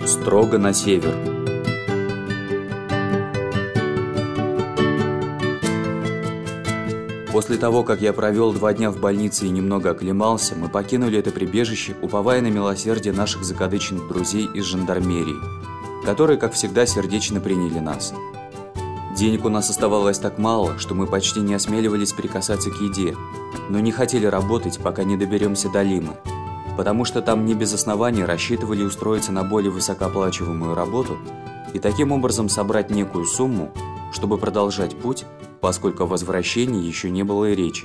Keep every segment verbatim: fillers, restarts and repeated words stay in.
Строго на север. После того, как я провел два дня в больнице и немного оклемался, мы покинули это прибежище, уповая на милосердие наших закадычных друзей из жандармерии, которые, как всегда, сердечно приняли нас. Денег у нас оставалось так мало, что мы почти не осмеливались прикасаться к еде, но не хотели работать, пока не доберемся до Лимы, потому что там не без оснований рассчитывали устроиться на более высокооплачиваемую работу и таким образом собрать некую сумму, чтобы продолжать путь, поскольку о возвращении еще не было и речи.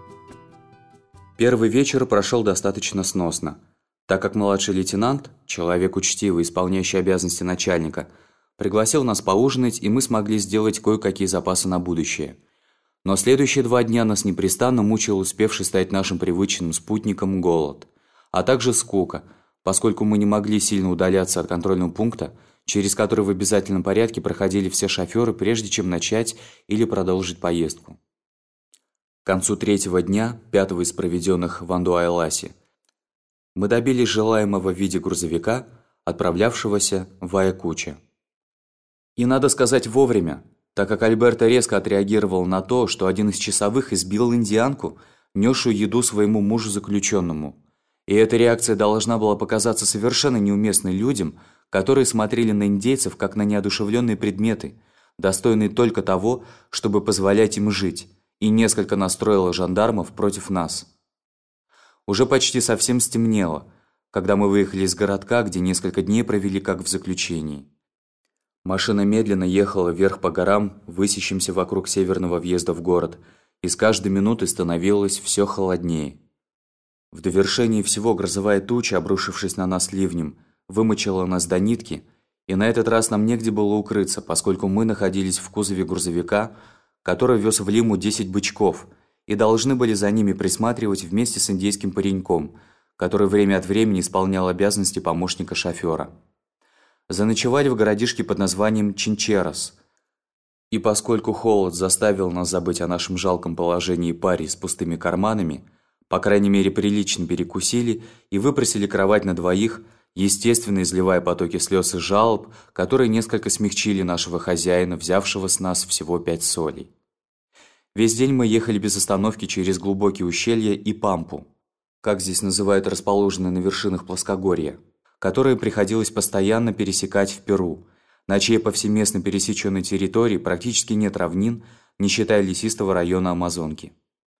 Первый вечер прошел достаточно сносно, так как младший лейтенант, человек учтивый, исполняющий обязанности начальника, пригласил нас поужинать, и мы смогли сделать кое-какие запасы на будущее. Но следующие два дня нас непрестанно мучил успевший стать нашим привычным спутником голод, а также скука, поскольку мы не могли сильно удаляться от контрольного пункта, через который в обязательном порядке проходили все шоферы, прежде чем начать или продолжить поездку. К концу третьего дня, пятого из проведенных в Андуайласе, мы добились желаемого в виде грузовика, отправлявшегося в Аякуче. И надо сказать вовремя, так как Альберто резко отреагировал на то, что один из часовых избил индианку, несшую еду своему мужу-заключенному. И эта реакция должна была показаться совершенно неуместной людям, которые смотрели на индейцев как на неодушевленные предметы, достойные только того, чтобы позволять им жить, и несколько настроила жандармов против нас. Уже почти совсем стемнело, когда мы выехали из городка, где несколько дней провели как в заключении. Машина медленно ехала вверх по горам, высящимся вокруг северного въезда в город, и с каждой минутой становилось все холоднее. В довершении всего грозовая туча, обрушившись на нас ливнем, вымочила нас до нитки, и на этот раз нам негде было укрыться, поскольку мы находились в кузове грузовика, который вез в Лиму десять бычков, и должны были за ними присматривать вместе с индейским пареньком, который время от времени исполнял обязанности помощника шофера. Заночевали в городишке под названием Чинчерос, и поскольку холод заставил нас забыть о нашем жалком положении пари с пустыми карманами, по крайней мере прилично перекусили и выпросили кровать на двоих, естественно изливая потоки слез и жалоб, которые несколько смягчили нашего хозяина, взявшего с нас всего пять солей. Весь день мы ехали без остановки через глубокие ущелья и пампу, как здесь называют расположенные на вершинах плоскогорья, которые приходилось постоянно пересекать в Перу, на чьей повсеместно пересеченной территории практически нет равнин, не считая лесистого района Амазонки.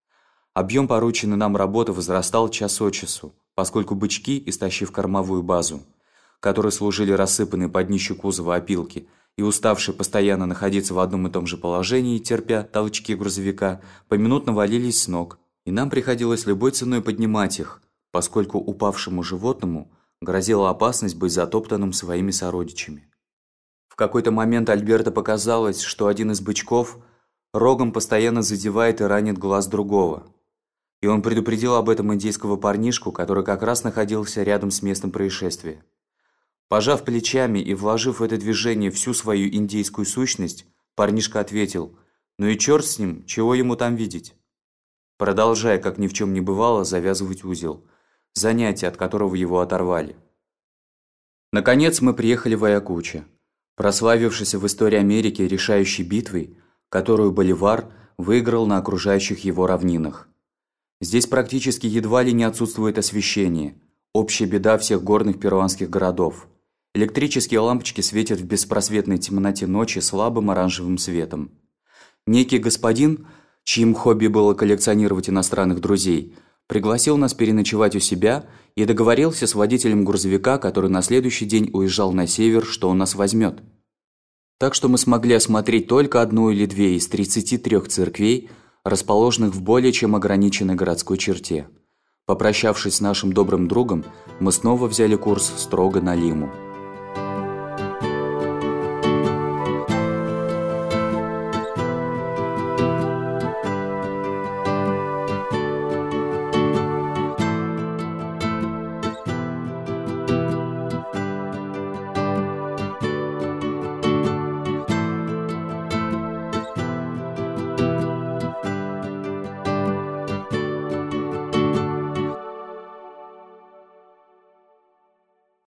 Объем порученной нам работы возрастал час от часу, поскольку бычки, истощив кормовую базу, которые служили рассыпанные под днищу кузова опилки и уставшие постоянно находиться в одном и том же положении, терпя толчки грузовика, поминутно валились с ног, и нам приходилось любой ценой поднимать их, поскольку упавшему животному грозила опасность быть затоптанным своими сородичами. В какой-то момент Альберто показалось, что один из бычков рогом постоянно задевает и ранит глаз другого. И он предупредил об этом индейского парнишку, который как раз находился рядом с местом происшествия. Пожав плечами и вложив в это движение всю свою индейскую сущность, парнишка ответил: «Ну и черт с ним, чего ему там видеть?» Продолжая, как ни в чем не бывало, завязывать узел, занятие, от которого его оторвали. Наконец мы приехали в Аякуче, прославившийся в истории Америки решающей битвой, которую Боливар выиграл на окружающих его равнинах. Здесь практически едва ли не отсутствует освещение, общая беда всех горных перуанских городов. Электрические лампочки светят в беспросветной темноте ночи слабым оранжевым светом. Некий господин, чьим хобби было коллекционировать иностранных друзей, пригласил нас переночевать у себя и договорился с водителем грузовика, который на следующий день уезжал на север, что он нас возьмет. Так что мы смогли осмотреть только одну или две из тридцати трёх церквей, расположенных в более чем ограниченной городской черте. Попрощавшись с нашим добрым другом, мы снова взяли курс строго на Лиму.